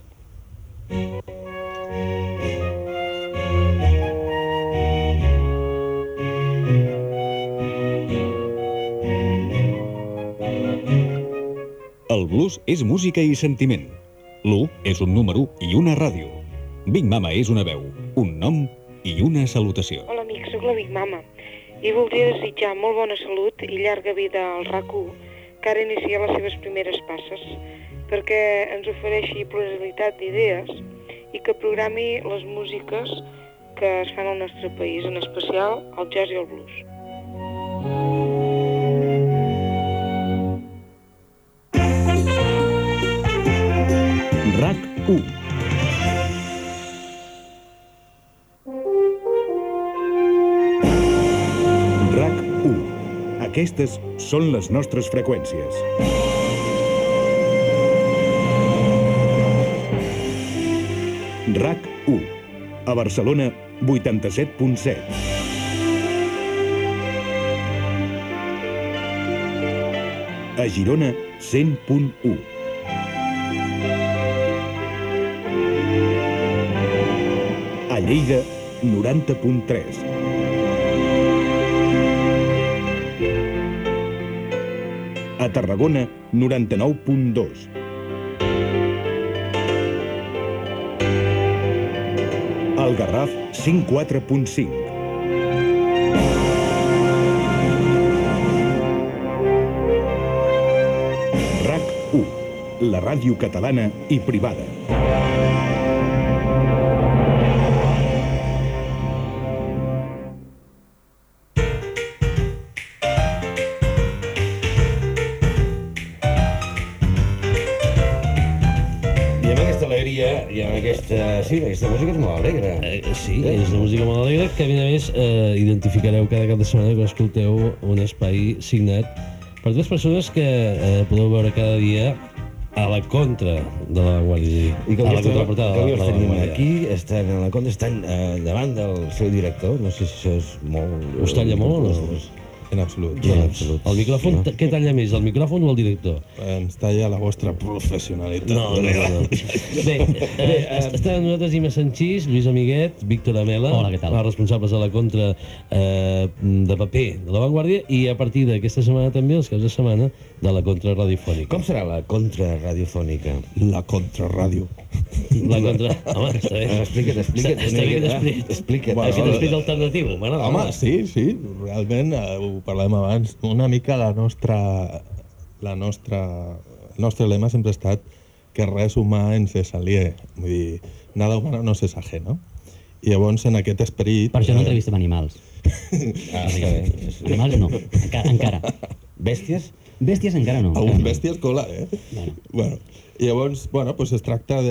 El blues és música i sentiment. L'1 és un número i una ràdio. Big Mama és una veu, un nom i una salutació. Hola amics, soc la Big Mama i voldria desitjar molt bona salut i llarga vida al RAC1, que ara inicia les seves primeres passes, perquè ens ofereixi pluralitat d'idees i que programi les músiques que es fan al nostre país, en especial el jazz i el blues. RAC1. RAC1. Aquestes són les nostres freqüències. RAC1. A Barcelona, 87.7. A Girona, 100.1. A Lleida, 90.3. A Tarragona, 99.2. Al Garraf, 104.5. RAC1, la ràdio catalana i privada. I amb aquesta música és molt alegre. Sí, és una música molt alegre que, a més, identificareu cada cap de setmana que escolteu un espai signat per 2 persones que podeu veure cada dia a la contra de la Guàrdia. I que avui els tenim aquí, estan a la contra, estan davant del seu director, no sé si això és molt... Us talla molt o no? En absolut. El micròfon, què talla més, el micròfon o el director? Ens talla la vostra professionalitat. No. Bé, estan amb nosaltres Ima Sanchís, Lluís Amiguet, Víctor Amela, els responsables de la contra de paper de La Vanguardia, i a partir d'aquesta setmana també, els caps de setmana, de la contra radiofònica. Com serà la contra radiofònica? La contrarràdio. La contra... Home, està bé. Explica't. Està bé que aquest esprit alternatiu, m'agrada. Home, sí, realment ho parlem abans. Una mica el nostre lema sempre ha estat que res humà ens és aliè. Vull dir, nada humano no es ajeno. I llavors, en aquest esperit... Per això no entrevistem animals. Està bé. Animals no, encara. Bèsties? Bèsties encara no. Algunes bèsties cola, Bueno, i llavors, pues es tracta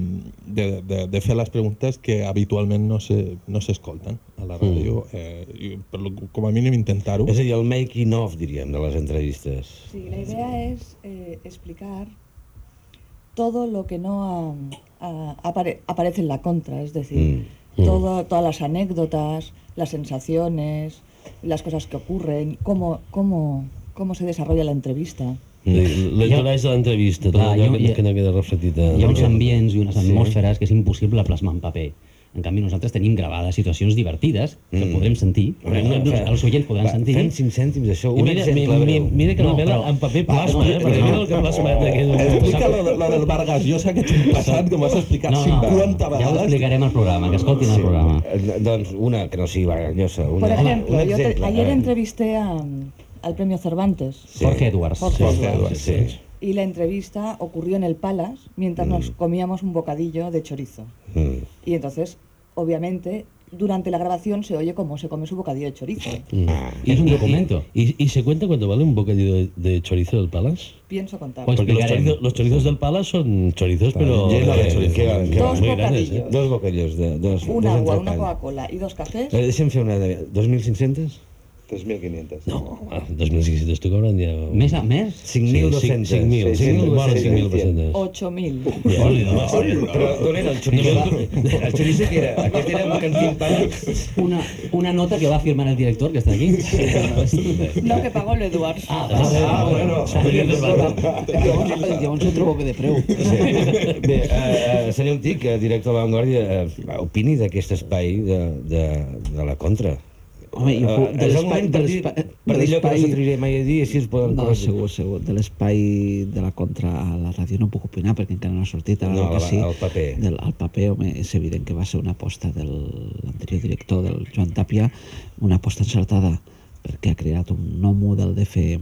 de fer les preguntes que habitualment no s'escolten a la ràdio, com a mínim intentar-ho. És a dir, el making of, diríem, de les entrevistes. Sí, la idea es explicar todo lo que no aparece en la contra, es decir, todas las anécdotas, las sensaciones, las cosas que ocurren, cómo se desarrolla la entrevista. L'entornatge de l'entrevista, tot allò que no queda reflectit. Hi ha uns ambients i unes atmosferes que és impossible plasmar en paper. En canvi, nosaltres tenim gravades situacions divertides que podrem sentir, els oients podran sentir. Fem 5 cèntims d'això, un exemple breu. Mira que la Mela en paper plasma, perquè mira el que plasma. Explica lo del Vargas Llosa que t'hem passat, que m'has explicat 50 vegades. Ja ho explicarem al programa, que escoltin el programa. Doncs una que no sigui Vargas Llosa. Por ejemplo, ayer entrevisté al premio Cervantes. Jorge Edwards. Sí. Y la entrevista ocurrió en el Palace mientras nos comíamos un bocadillo de chorizo. Y entonces, obviamente, durante la grabación se oye cómo se come su bocadillo de chorizo. Y es un documento. ¿Y se cuenta cuánto vale un bocadillo de chorizo del Palace? Pienso contar. Porque los chorizos del Palace son chorizos, pero... Dos bocadillos. Dos bocadillos. Un agua, una Coca-Cola y 2 cafés. Deixa'm fer una de 2.500? 3.500. No, 2.600 t'ho cobren ja... Més? 5.200. 5.200. 8.000. Però d'on era el chorizo? El chorizo que era? Aquest era un cantín para... Una nota que va firmar el director, que està aquí. No, que pagó l'Eduard. Bueno. Llavors ho trobo bé de preu. Bé, senyor Antic, director de La Vanguardia, opini d'aquest espai de la contra. Home, és el moment per dir allò que no s'atreviré mai a dir, així es poden... No, segur. De l'espai de la contra a la ràdio no puc opinar perquè encara no ha sortit. No, el paper. El paper, home, és evident que va ser una aposta de l'anterior director, del Joan Tàpia, una aposta encertada perquè ha creat un nou model de fer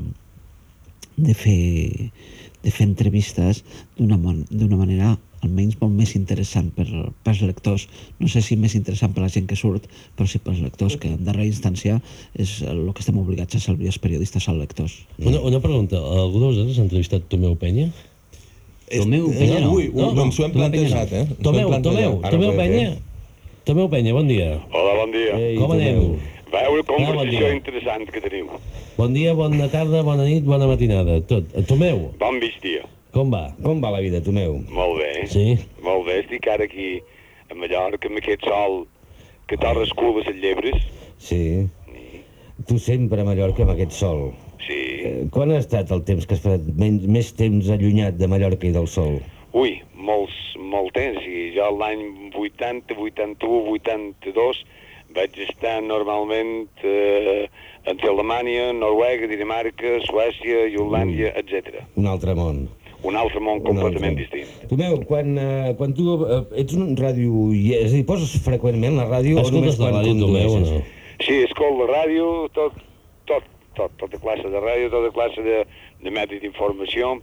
entrevistes d'una manera almenys molt més interessant pels lectors. No sé si més interessant per la gent que surt, però sí pels lectors, que en darrera instància és el que estem obligats a servir els periodistes als lectors. Una pregunta, algú de vosaltres ha entrevistat Tomeu Penya? Tomeu Penya no. No ens ho hem plantejat, Tomeu Penya? Tomeu Penya, bon dia. Hola, bon dia. Com aneu? Va, una conversació interessant que tenim. Bon dia, bona tarda, bona nit, bona matinada, tot. Tomeu. Bon migdia. Com va? Com va la vida, Tomeu? Molt bé. Sí? Molt bé, estic ara aquí a Mallorca amb aquest sol que torres cules les llebres. Sí. Tu sempre a Mallorca amb aquest sol. Sí. Quan ha estat el temps que has fet més temps allunyat de Mallorca i del sol? Ui, molt temps. I jo l'any 80, 81, 82 vaig estar normalment entre Alemanya, Noruega, Dinamarca, Suècia, Iolàndia, etc. Un altre món. Un altre món completament distint. Tomeu, quan tu ets un ràdio... És a dir, poses freqüentment la ràdio o només quan condueixes? Sí, escolto la ràdio, tota classe de ràdio, tota classe de mètodes d'informació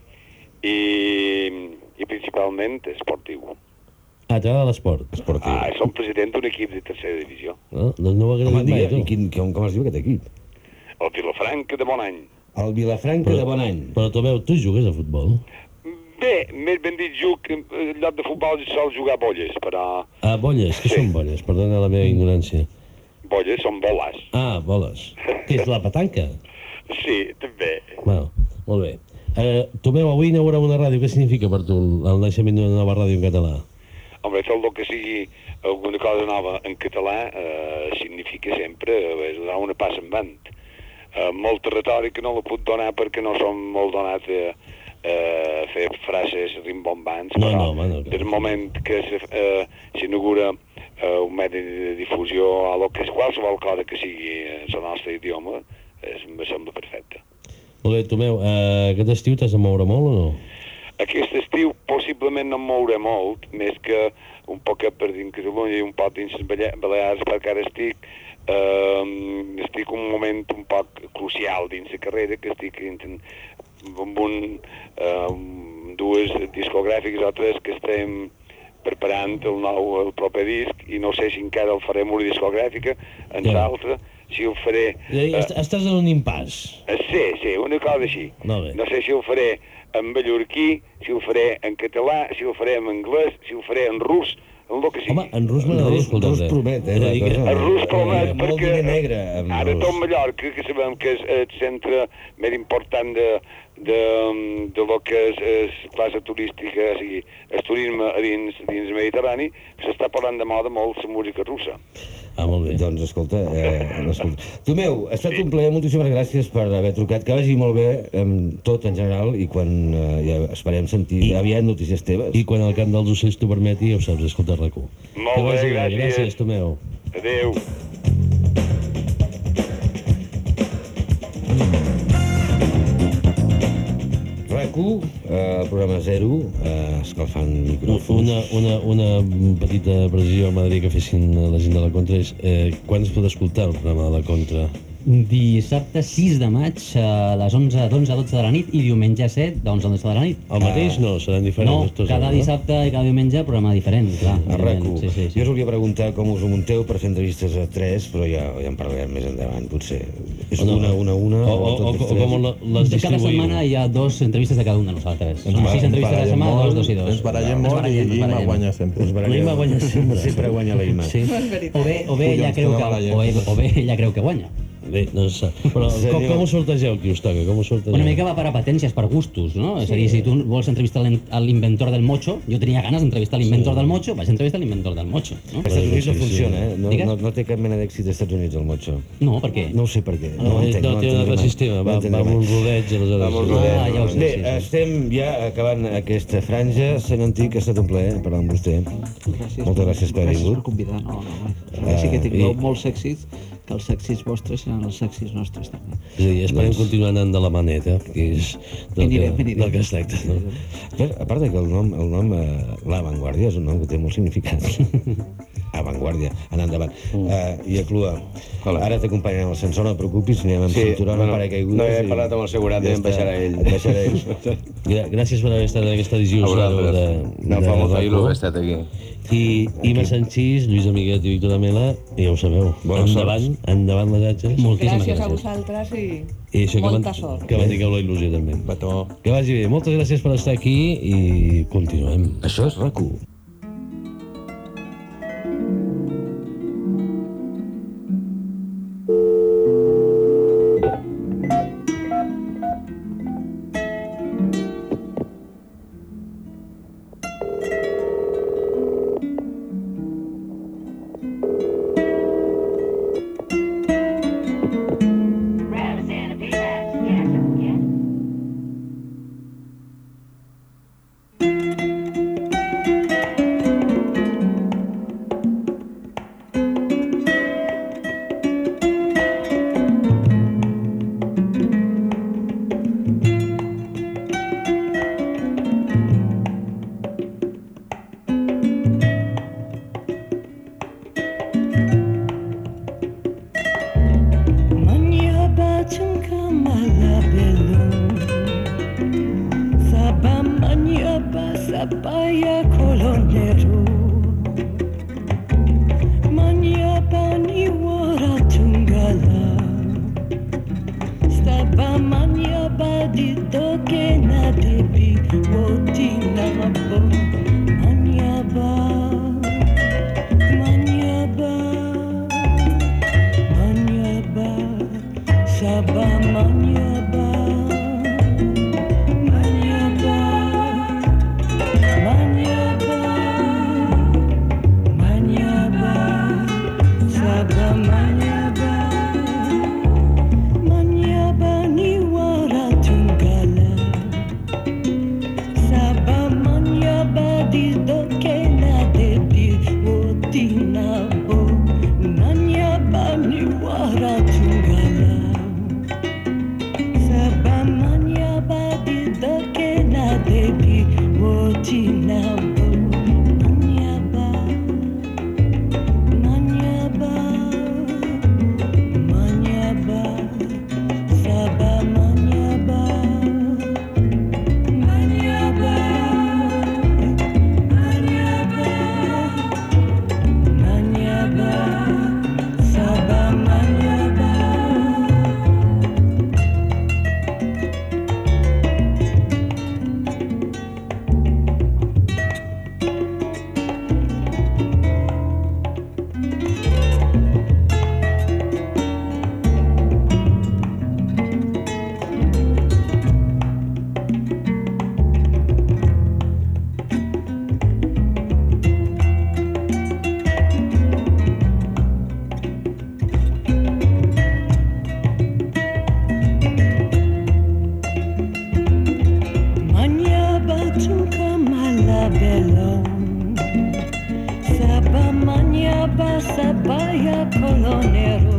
i principalment esportiu. T'agrada l'esport? Esportiu. Som president d'un equip de tercera divisió. Doncs no ho agradat mai, tu. Com es diu aquest equip? El Vilafranca de Bonany. El Vilafranca de Bonany. Però, Tomeu, tu jugues a futbol? Bé, més ben dit, en lloc de futbol sol jugar a bolles, però... Bolles? Què són bolles? Perdona la meva ignorància. Bolles són boles. Boles. Què és la petanca? Sí, també. Bueno, molt bé. Tomeu, avui inaugurem una ràdio. Què significa per tu el naixement d'una nova ràdio en català? Home, tot el que sigui alguna cosa nova en català significa sempre donar una passa endavant. molta retòrica no la puc donar perquè no som molt donats a fer frases rimbombants, però del moment que s'inaugura un medi de difusió a lo que és qualsevol cosa que sigui en el nostre idioma, em sembla perfecte. Molt bé, Tomeu, aquest estiu t'has de moure molt o no? Aquest estiu possiblement no em mouré molt, més que un poquet per dins Catalunya i un poc dins les Balears, perquè ara estic un moment un poc crucial dins la carrera, que estic amb dues discogràfiques o tres que estem preparant el proper disc, i no sé si encara el farem una discogràfica, en l'altra, si ho faré... Estàs en un impàs. Sí, una cosa així. No sé si ho faré en mallorquí, si ho faré en català, si ho faré en anglès, si ho faré en rus, en el que sigui. Home, en rus m'agradaria escoltar. Rus promet, En rus promet, molt perquè diner negre. ara tot Mallorca, que sabem que és el centre més important de lo que és classe turística, o sigui, el turisme dins el Mediterrani, s'està parlant de moda molt la música russa. Molt bé. Doncs escolta, Tomeu, ha estat un plaer, moltíssimes gràcies per haver trucat, que vagi molt bé tot en general, i quan ja esperem sentir aviat notícies teves. I quan el cant dels ocells t'ho permeti, ja ho saps, escolta RAC1. Molt bé, gràcies. Gràcies, Tomeu. Adéu. RAC1, el programa 0, escalfant micròfons. Una petita precisió, m'agradaria que fessin la gent de la Contra, és quan es pot escoltar el programa de la Contra? Dissabte 6 de maig a les 11 a 12 de la nit i diumenge 7 de 11 a 12 de la nit. El mateix no? Seran diferents? No, cada dissabte i cada diumenge programa diferent, clar. A RAC1. Sí. Jo us volia preguntar com us ho munteu per fer entrevistes a 3, però ja en parlarem més endavant, potser. És una, o com les distribuïu? Cada setmana hi ha 2 entrevistes de cada un de nosaltres. 6 entrevistes a la setmana, 2 i 2. Ens barallem molt i Ima guanya sempre. L'Ima guanya sempre. Sempre guanya la Ima. O bé ella creu que guanya. Bé, no se sap. Però com ho sortegeu, qui us toca? Una mica va per apetències, per gustos, no? És a dir, si tu vols entrevistar l'inventor del mocho, jo tenia ganes d'entrevistar l'inventor del mocho, vaig entrevistar l'inventor del mocho. Als Estats Units no funciona, no té cap mena d'èxit als Estats Units, el mocho. No, per què? No ho sé per què. No té un altre sistema, va amb un rodeig, aleshores. Bé, estem ja acabant aquesta franja. Sant Antic, ha estat un plaer parlar amb vostè. Moltes gràcies per haver vingut. Gràcies per convidar, no. Sí que tingueu molts èxits, que els èxits vostres seran els èxits nostres també. És a dir, esperem continuar anant de la maneta, que és del que es tracta. A part que el nom La Vanguardia és un nom que té molt significat. Avantguàrdia, anar endavant. I a Clua, ara t'acompanyarem al ascensor, no et preocupis, anem amb cinturó, no paracaigudes. No he parlat amb el assegurat, em baixarà ell. Gràcies per haver estat en aquesta edició de no fa molta il·lu haver estat aquí. I Ima Sanchís, Lluís Amiguet i Víctor Amela, ja ho sabeu, endavant les atxes. Gràcies a vosaltres i molta sort. Que mantingueu la il·lusió també. Que vagi bé, moltes gràcies per estar aquí i continuem. Això és RAC1. Babylon. Sabamania basabaya colonero.